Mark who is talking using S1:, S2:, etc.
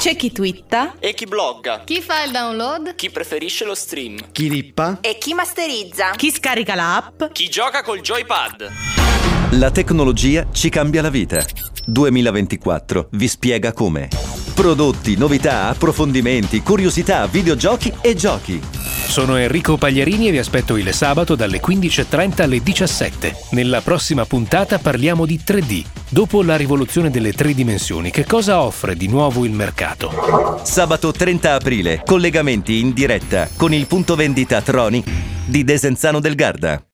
S1: C'è chi twitta
S2: e chi blogga,
S3: chi fa il download,
S2: chi preferisce lo stream,
S4: chi rippa
S5: e chi masterizza,
S1: chi scarica l'app,
S2: chi gioca col joypad.
S6: La tecnologia ci cambia la vita. 2024 vi spiega come. Prodotti, novità, approfondimenti, curiosità, videogiochi e giochi.
S7: Sono Enrico Pagliarini e vi aspetto il sabato dalle 15:30 alle 17. Nella prossima puntata parliamo di 3D. Dopo la rivoluzione delle tre dimensioni, che cosa offre di nuovo il mercato?
S6: Sabato 30 aprile, collegamenti in diretta con il punto vendita Troni di Desenzano del Garda.